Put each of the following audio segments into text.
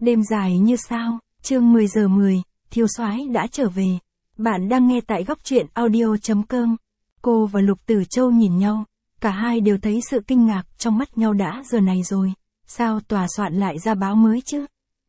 Đêm dài như sao, chương 10 giờ 10, thiếu soái đã trở về. Bạn đang nghe tại góc truyện audio.com. Cô và Lục Tử Châu nhìn nhau, cả hai đều thấy sự kinh ngạc trong mắt nhau. Đã giờ này rồi, sao tòa soạn lại ra báo mới chứ?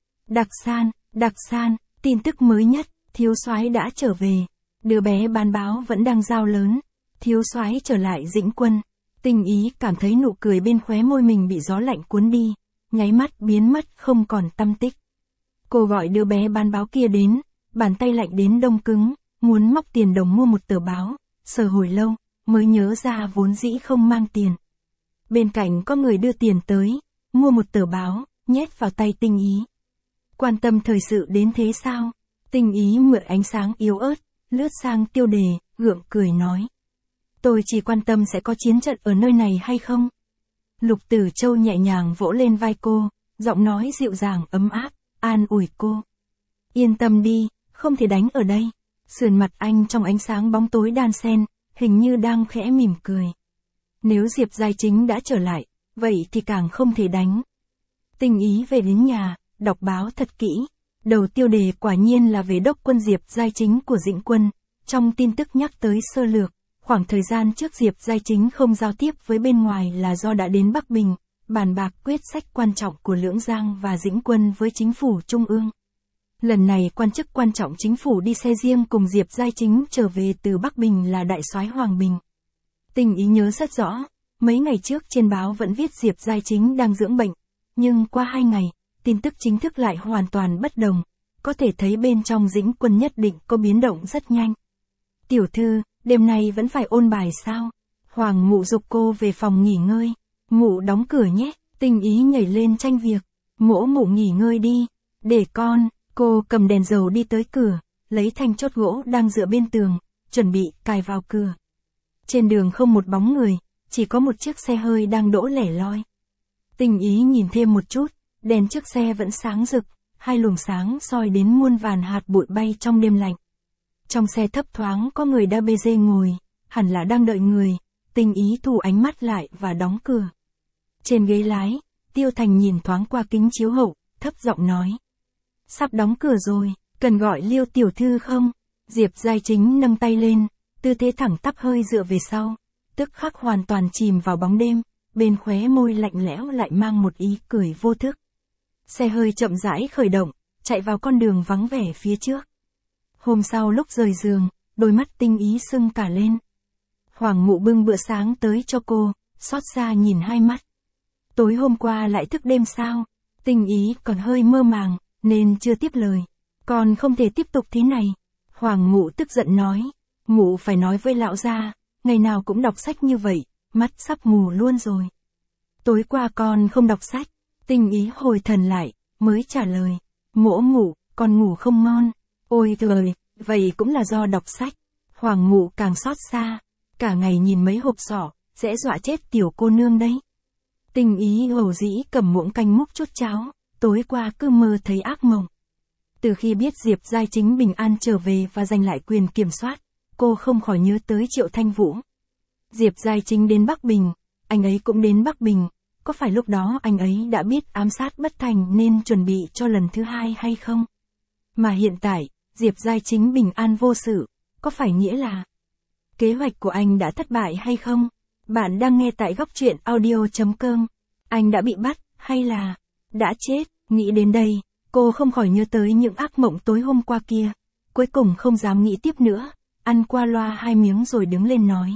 Đặc San, tin tức mới nhất, thiếu soái đã trở về. Đứa bé bán báo vẫn đang giao lớn, thiếu soái trở lại Dĩnh Quân. Tình Ý cảm thấy nụ cười bên khóe môi mình bị gió lạnh cuốn đi, nháy mắt biến mất không còn tăm tích. Cô gọi đứa bé bán báo kia đến, bàn tay lạnh đến đông cứng, muốn móc tiền đồng mua một tờ báo, sờ hồi lâu, mới nhớ ra vốn dĩ không mang tiền. Bên cạnh có người đưa tiền tới, mua một tờ báo, nhét vào tay Tình Ý. Quan tâm thời sự đến thế sao? Tình Ý mượn ánh sáng yếu ớt, lướt sang tiêu đề, gượng cười nói. Tôi chỉ quan tâm sẽ có chiến trận ở nơi này hay không? Lục Tử Châu nhẹ nhàng vỗ lên vai cô, giọng nói dịu dàng ấm áp, an ủi cô. Yên tâm đi, không thể đánh ở đây. Sườn mặt anh trong ánh sáng bóng tối đan xen, hình như đang khẽ mỉm cười. Nếu Diệp Giai Chính đã trở lại, vậy thì càng không thể đánh. Tình Ý về đến nhà, đọc báo thật kỹ. Đầu tiêu đề quả nhiên là về đốc quân Diệp Giai Chính của Dĩnh Quân. Trong tin tức nhắc tới sơ lược, khoảng thời gian trước Diệp Giai Chính không giao tiếp với bên ngoài là do đã đến Bắc Bình, bàn bạc quyết sách quan trọng của Lưỡng Giang và Dĩnh Quân với chính phủ trung ương. Lần này quan chức quan trọng chính phủ đi xe riêng cùng Diệp Giai Chính trở về từ Bắc Bình là đại soái Hoàng Bình. Tình Ý nhớ rất rõ, mấy ngày trước trên báo vẫn viết Diệp Giai Chính đang dưỡng bệnh, nhưng qua 2 ngày, tin tức chính thức lại hoàn toàn bất đồng, có thể thấy bên trong Dĩnh Quân nhất định có biến động rất nhanh. Tiểu thư, đêm nay vẫn phải ôn bài sao? Hoàng Mụ giục cô về phòng nghỉ ngơi. Mụ đóng cửa nhé. Tình Ý nhảy lên tranh việc. Mỗ Mụ nghỉ ngơi đi. Để con. Cô cầm đèn dầu đi tới cửa, lấy thanh chốt gỗ đang dựa bên tường, chuẩn bị cài vào cửa. Trên đường không một bóng người, chỉ có một chiếc xe hơi đang đỗ lẻ loi. Tình Ý nhìn thêm một chút, đèn trước xe vẫn sáng rực, hai luồng sáng soi đến muôn vàn hạt bụi bay trong đêm lạnh. Trong xe thấp thoáng có người đa bê dê ngồi, hẳn là đang đợi người. Tình Ý thu ánh mắt lại và đóng cửa. Trên ghế lái, Tiêu Thành nhìn thoáng qua kính chiếu hậu, thấp giọng nói. Sắp đóng cửa rồi, cần gọi Liêu tiểu thư không? Diệp Giai Chính nâng tay lên, tư thế thẳng tắp hơi dựa về sau, tức khắc hoàn toàn chìm vào bóng đêm, bên khóe môi lạnh lẽo lại mang một ý cười vô thức. Xe hơi chậm rãi khởi động, chạy vào con đường vắng vẻ phía trước. Hôm sau lúc rời giường, đôi mắt Tình Ý sưng cả lên. Hoàng Mụ bưng bữa sáng tới cho cô, xót xa nhìn hai mắt. Tối hôm qua lại thức đêm sao? Tình Ý còn hơi mơ màng, nên chưa tiếp lời. Còn không thể tiếp tục thế này. Hoàng Mụ tức giận nói. Mụ phải nói với lão gia, ngày nào cũng đọc sách như vậy, mắt sắp mù luôn rồi. Tối qua con không đọc sách. Tình Ý hồi thần lại, mới trả lời. Mỗ Mụ, con ngủ không ngon. Ôi trời, vậy cũng là do đọc sách. Hoàng Mụ càng xót xa, cả ngày nhìn mấy hộp sọ, sẽ dọa chết tiểu cô nương đấy. Tình Ý hầu dĩ cầm muỗng canh múc chút cháo, tối qua cứ mơ thấy ác mộng. Từ khi biết Diệp Giai Chính bình an trở về và giành lại quyền kiểm soát, cô không khỏi nhớ tới Triệu Thanh Vũ. Diệp Giai Chính đến Bắc Bình, anh ấy cũng đến Bắc Bình, có phải lúc đó anh ấy đã biết ám sát bất thành nên chuẩn bị cho lần thứ hai hay không? Mà hiện tại, Diệp Giai Chính bình an vô sự, có phải nghĩa là kế hoạch của anh đã thất bại hay không? Bạn đang nghe tại góc truyện audio.com. Anh đã bị bắt, hay là đã chết? Nghĩ đến đây, cô không khỏi nhớ tới những ác mộng tối hôm qua kia. Cuối cùng không dám nghĩ tiếp nữa, ăn qua loa 2 miếng rồi đứng lên nói.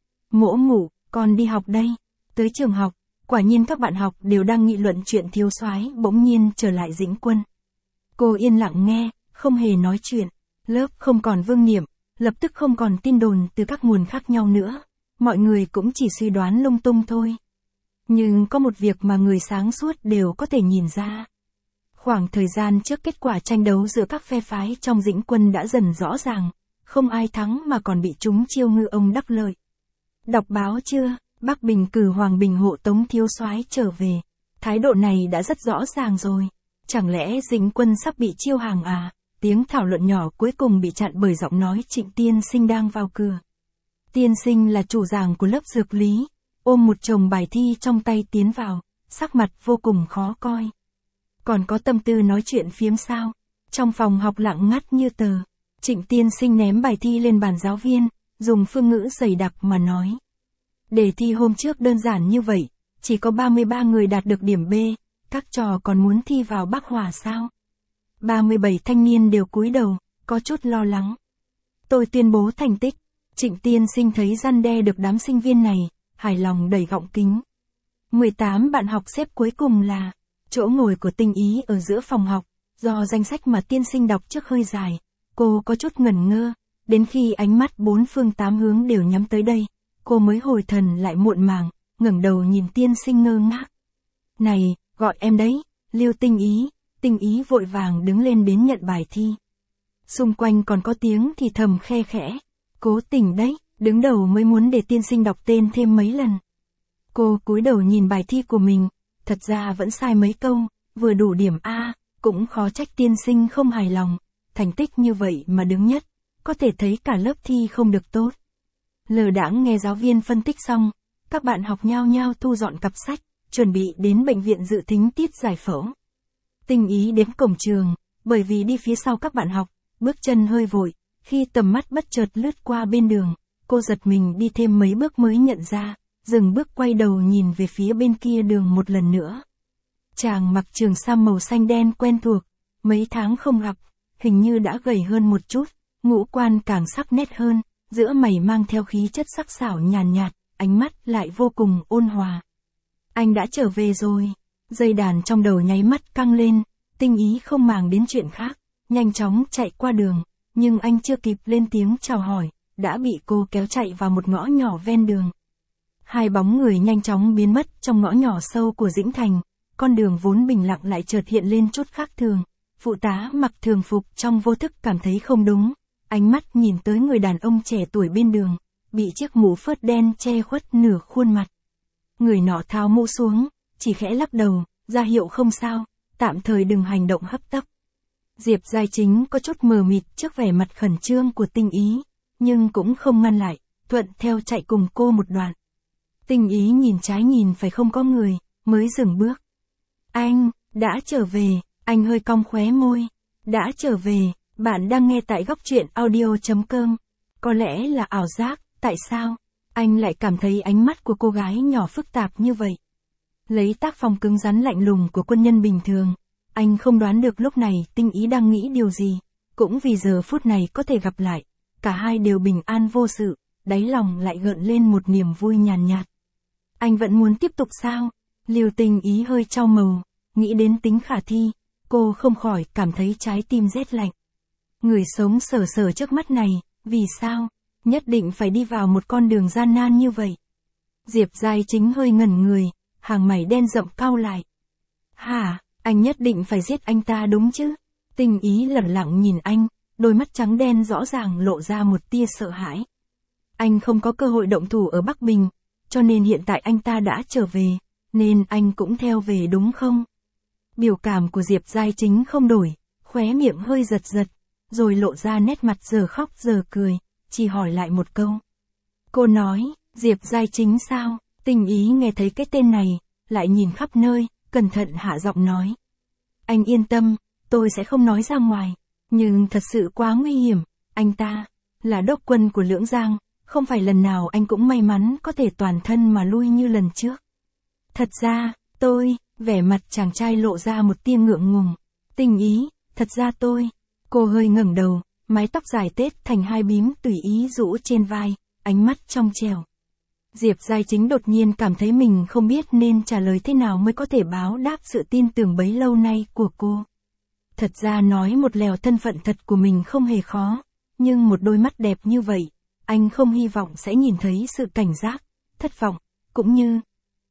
Mỗ Mụ, con đi học đây. Tới trường học, quả nhiên các bạn học đều đang nghị luận chuyện thiếu soái bỗng nhiên trở lại Dĩnh Quân. Cô yên lặng nghe, không hề nói chuyện. Lớp không còn vương niệm, lập tức không còn tin đồn từ các nguồn khác nhau nữa. Mọi người cũng chỉ suy đoán lung tung thôi. Nhưng có một việc mà người sáng suốt đều có thể nhìn ra. Khoảng thời gian trước kết quả tranh đấu giữa các phe phái trong Dĩnh Quân đã dần rõ ràng, không ai thắng mà còn bị chúng chiêu ngư ông đắc lợi. Đọc báo chưa? Bắc Bình cử Hoàng Bình hộ tống thiếu soái trở về. Thái độ này đã rất rõ ràng rồi. Chẳng lẽ Dĩnh Quân sắp bị chiêu hàng à? Tiếng thảo luận nhỏ cuối cùng bị chặn bởi giọng nói Trịnh tiên sinh đang vào cửa. Tiên sinh là chủ giảng của lớp dược lý, ôm một chồng bài thi trong tay tiến vào, sắc mặt vô cùng khó coi. Còn có tâm tư nói chuyện phiếm sao? Trong phòng học lặng ngắt như tờ. Trịnh tiên sinh ném bài thi lên bàn giáo viên, dùng phương ngữ dày đặc mà nói. Đề thi hôm trước đơn giản như vậy, chỉ có 33 người đạt được điểm B, các trò còn muốn thi vào Bắc Hòa sao? 37 thanh niên đều cúi đầu, có chút lo lắng. Tôi tuyên bố thành tích. Trịnh tiên sinh thấy răn đe được đám sinh viên này, hài lòng đẩy gọng kính. 18 bạn học xếp cuối cùng là chỗ ngồi của Tinh Ý ở giữa phòng học, do danh sách mà tiên sinh đọc trước hơi dài, cô có chút ngẩn ngơ, đến khi ánh mắt bốn phương tám hướng đều nhắm tới đây, cô mới hồi thần lại muộn màng, ngẩng đầu nhìn tiên sinh ngơ ngác. Này, gọi em đấy, Lưu Tinh Ý vội vàng đứng lên đến nhận bài thi. Xung quanh còn có tiếng thì thầm khe khẽ, Cố Tình đấy, đứng đầu mới muốn để tiên sinh đọc tên thêm mấy lần. Cô cúi đầu nhìn bài thi của mình, thật ra vẫn sai mấy câu, vừa đủ điểm A, cũng khó trách tiên sinh không hài lòng, thành tích như vậy mà đứng nhất, có thể thấy cả lớp thi không được tốt. Lờ đãng nghe giáo viên phân tích xong, các bạn học nhao nhao thu dọn cặp sách, chuẩn bị đến bệnh viện dự thính tiết giải phẫu. Tinh Ý đến cổng trường, bởi vì đi phía sau các bạn học, bước chân hơi vội, khi tầm mắt bất chợt lướt qua bên đường, cô giật mình đi thêm mấy bước mới nhận ra, dừng bước quay đầu nhìn về phía bên kia đường một lần nữa. Chàng mặc trường sam màu xanh đen quen thuộc, mấy tháng không gặp, hình như đã gầy hơn một chút, ngũ quan càng sắc nét hơn, giữa mày mang theo khí chất sắc sảo nhàn nhạt, ánh mắt lại vô cùng ôn hòa. Anh đã trở về rồi. Dây đàn trong đầu nháy mắt căng lên, Tinh Ý không màng đến chuyện khác, nhanh chóng chạy qua đường, nhưng anh chưa kịp lên tiếng chào hỏi, đã bị cô kéo chạy vào một ngõ nhỏ ven đường. Hai bóng người nhanh chóng biến mất trong ngõ nhỏ sâu của Dĩnh Thành, con đường vốn bình lặng lại chợt hiện lên chút khác thường. Phụ tá mặc thường phục trong vô thức cảm thấy không đúng, ánh mắt nhìn tới người đàn ông trẻ tuổi bên đường, bị chiếc mũ phớt đen che khuất nửa khuôn mặt. Người nọ tháo mũ xuống, chỉ khẽ lắc đầu, ra hiệu không sao, tạm thời đừng hành động hấp tấp. Diệp Giai Chính có chút mờ mịt trước vẻ mặt khẩn trương của Tinh Ý, nhưng cũng không ngăn lại, thuận theo chạy cùng cô một đoạn. Tinh Ý nhìn trái nhìn phải không có người, mới dừng bước. Anh, đã trở về, anh hơi cong khóe môi. Đã trở về, bạn đang nghe tại góc truyện audio.com. Có lẽ là ảo giác, tại sao? Anh lại cảm thấy ánh mắt của cô gái nhỏ phức tạp như vậy. Lấy tác phong cứng rắn lạnh lùng của quân nhân bình thường, anh không đoán được lúc này Tinh Ý đang nghĩ điều gì, cũng vì giờ phút này có thể gặp lại, cả hai đều bình an vô sự, đáy lòng lại gợn lên một niềm vui nhàn nhạt. Anh vẫn muốn tiếp tục sao? Lưu Tinh Ý hơi chau màu, nghĩ đến tính khả thi, cô không khỏi cảm thấy trái tim rét lạnh. Người sống sờ sờ trước mắt này, vì sao? Nhất định phải đi vào một con đường gian nan như vậy. Diệp Giai Chính hơi ngẩn người, hàng mày đen rậm cau lại. Hả, anh nhất định phải giết anh ta đúng chứ? Tinh Ý lẳng lặng nhìn anh, đôi mắt trắng đen rõ ràng lộ ra một tia sợ hãi. Anh không có cơ hội động thủ ở Bắc Bình, cho nên hiện tại anh ta đã trở về, nên anh cũng theo về đúng không? Biểu cảm của Diệp Giai Chính không đổi, khóe miệng hơi giật giật, rồi lộ ra nét mặt giờ khóc giờ cười, chỉ hỏi lại một câu. Cô nói, Diệp Giai Chính sao? Tinh Ý nghe thấy cái tên này, lại nhìn khắp nơi, cẩn thận hạ giọng nói. Anh yên tâm, tôi sẽ không nói ra ngoài, nhưng thật sự quá nguy hiểm, anh ta là đốc quân của Lưỡng Giang, không phải lần nào anh cũng may mắn có thể toàn thân mà lui như lần trước. Thật ra, vẻ mặt chàng trai lộ ra một tia ngượng ngùng. Tinh Ý, thật ra cô hơi ngẩng đầu, mái tóc dài tết thành hai bím tùy ý rũ trên vai, ánh mắt trong trẻo. Diệp Giai Chính đột nhiên cảm thấy mình không biết nên trả lời thế nào mới có thể báo đáp sự tin tưởng bấy lâu nay của cô. Thật ra nói một lèo thân phận thật của mình không hề khó, nhưng một đôi mắt đẹp như vậy, anh không hy vọng sẽ nhìn thấy sự cảnh giác, thất vọng, cũng như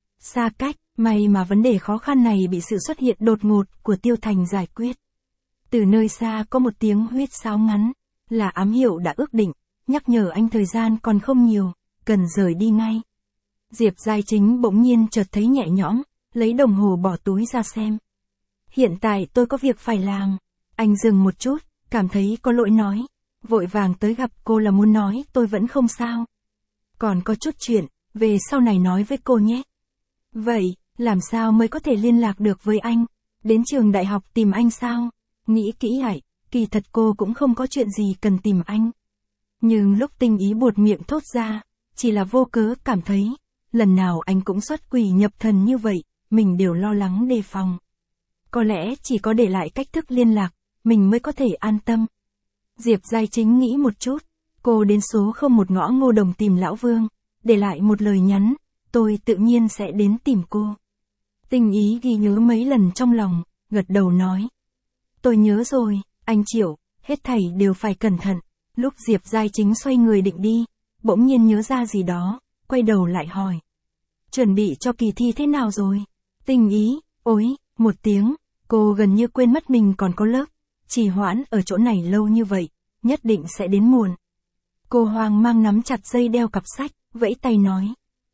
xa cách. May mà vấn đề khó khăn này bị sự xuất hiện đột ngột của Tiêu Thành giải quyết. Từ nơi xa có một tiếng huýt sáo ngắn, là ám hiệu đã ước định, nhắc nhở anh thời gian còn không nhiều, cần rời đi ngay. Diệp Giai Chính bỗng nhiên chợt thấy nhẹ nhõm, lấy đồng hồ bỏ túi ra xem. Hiện tại tôi có việc phải làm. Anh dừng một chút, cảm thấy có lỗi nói, vội vàng tới gặp cô là muốn nói tôi vẫn không sao. Còn có chút chuyện, về sau này nói với cô nhé. Vậy, làm sao mới có thể liên lạc được với anh? Đến trường đại học tìm anh sao? Nghĩ kỹ lại, kỳ thật cô cũng không có chuyện gì cần tìm anh. Nhưng lúc Tinh Ý buột miệng thốt ra, chỉ là vô cớ cảm thấy, lần nào anh cũng xuất quỷ nhập thần như vậy, mình đều lo lắng đề phòng. Có lẽ chỉ có để lại cách thức liên lạc, mình mới có thể an tâm. Diệp Giai Chính nghĩ một chút, cô đến số 01 ngõ Ngô Đồng tìm Lão Vương, để lại một lời nhắn, tôi tự nhiên sẽ đến tìm cô. Tinh Ý ghi nhớ mấy lần trong lòng, gật đầu nói. Tôi nhớ rồi, anh Triệu, hết thảy đều phải cẩn thận. Lúc Diệp Giai Chính xoay người định đi, bỗng nhiên nhớ ra gì đó, quay đầu lại hỏi. Chuẩn bị cho kỳ thi thế nào rồi? Tinh Ý, ối, một tiếng, cô gần như quên mất mình còn có lớp, trì hoãn ở chỗ này lâu như vậy, nhất định sẽ đến muộn. Cô hoang mang nắm chặt dây đeo cặp sách, vẫy tay nói.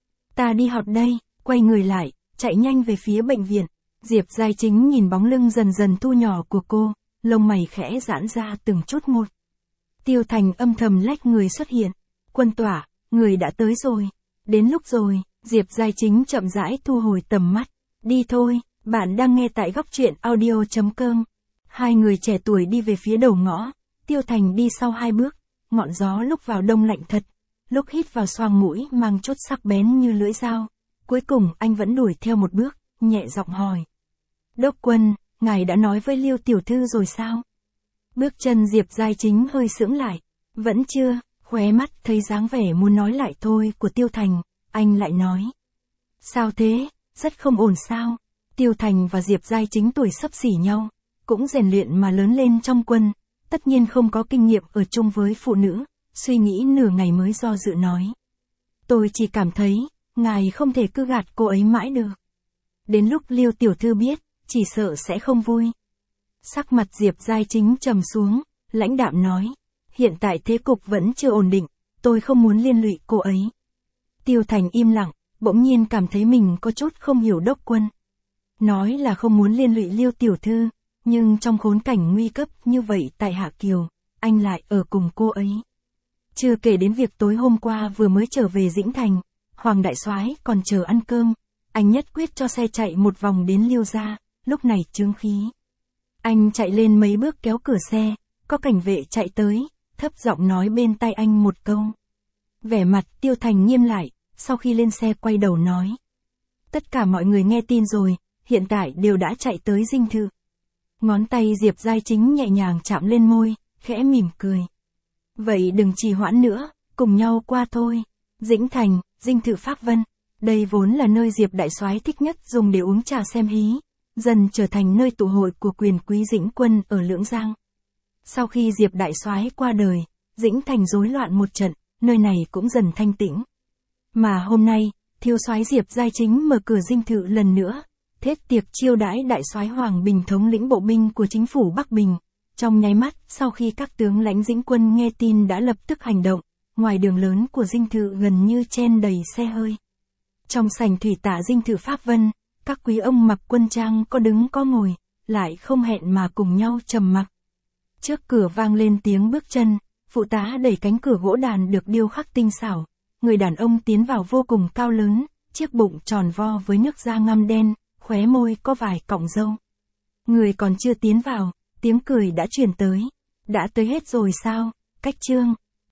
Ta đi học đây, quay người lại, chạy nhanh về phía bệnh viện. Diệp Giai Chính nhìn bóng lưng dần dần thu nhỏ của cô, lông mày khẽ giãn ra từng chút một. Tiêu Thành âm thầm lách người xuất hiện. Quân Tỏa, người đã tới rồi. Đến lúc rồi, Diệp Giai Chính chậm rãi thu hồi tầm mắt. Đi thôi, bạn đang nghe tại góc truyện audio.com. Hai người trẻ tuổi đi về phía đầu ngõ, Tiêu Thành đi sau 2 bước, ngọn gió lúc vào đông lạnh thật, lúc hít vào xoang mũi mang chút sắc bén như lưỡi dao. Cuối cùng anh vẫn đuổi theo một bước, nhẹ giọng hỏi. Đốc quân, ngài đã nói với Liêu tiểu thư rồi sao? Bước chân Diệp Giai Chính hơi sững lại. Vẫn chưa, khóe mắt thấy dáng vẻ muốn nói lại thôi của Tiêu Thành, anh lại nói. Sao thế, rất không ổn sao? Tiêu Thành và Diệp Giai Chính tuổi xấp xỉ nhau, cũng rèn luyện mà lớn lên trong quân, tất nhiên không có kinh nghiệm ở chung với phụ nữ, suy nghĩ nửa ngày mới do dự nói. Tôi chỉ cảm thấy, ngài không thể cứ gạt cô ấy mãi được. Đến lúc Liêu tiểu thư biết, chỉ sợ sẽ không vui. Sắc mặt Diệp Giai Chính trầm xuống, lãnh đạm nói. Hiện tại thế cục vẫn chưa ổn định, tôi không muốn liên lụy cô ấy. Tiêu Thành im lặng, bỗng nhiên cảm thấy mình có chút không hiểu đốc quân. Nói là không muốn liên lụy Liêu tiểu thư, nhưng trong khốn cảnh nguy cấp như vậy tại Hạ Kiều, anh lại ở cùng cô ấy. Chưa kể đến việc tối hôm qua vừa mới trở về Dĩnh Thành, Hoàng đại soái còn chờ ăn cơm, anh nhất quyết cho xe chạy một vòng đến Liêu gia, lúc này chướng khí. Anh chạy lên mấy bước kéo cửa xe, có cảnh vệ chạy tới, thấp giọng nói bên tai anh một câu. Vẻ mặt Tiêu Thành nghiêm lại, sau khi lên xe quay đầu nói. Tất cả mọi người nghe tin rồi, hiện tại đều đã chạy tới dinh thự. Ngón tay Diệp Giai Chính nhẹ nhàng chạm lên môi, khẽ mỉm cười. Vậy đừng trì hoãn nữa, cùng nhau qua thôi. Dĩnh Thành, dinh thự Pháp Vân, đây vốn là nơi Diệp đại soái thích nhất dùng để uống trà xem hí, dần trở thành nơi tụ hội của quyền quý Dĩnh quân ở Lưỡng Giang. Sau khi Diệp đại soái qua đời, Dĩnh Thành rối loạn một trận, nơi này cũng dần thanh tĩnh. Mà hôm nay, thiếu soái Diệp Giai Chính mở cửa dinh thự lần nữa, thiết tiệc chiêu đãi đại soái Hoàng Bình thống lĩnh bộ binh của chính phủ Bắc Bình. Trong nháy mắt, sau khi các tướng lãnh Dĩnh quân nghe tin đã lập tức hành động, ngoài đường lớn của dinh thự gần như chen đầy xe hơi. Trong sảnh thủy tạ dinh thự Pháp Vân, các quý ông mặc quân trang có đứng có ngồi, lại không hẹn mà cùng nhau trầm mặc. Trước cửa vang lên tiếng bước chân, phụ tá đẩy cánh cửa gỗ đàn được điêu khắc tinh xảo, người đàn ông tiến vào vô cùng cao lớn, chiếc bụng tròn vo với nước da ngăm đen, khóe môi có vài cọng râu. Người còn chưa tiến vào, tiếng cười đã truyền tới. Đã tới hết rồi sao, Cách Trương?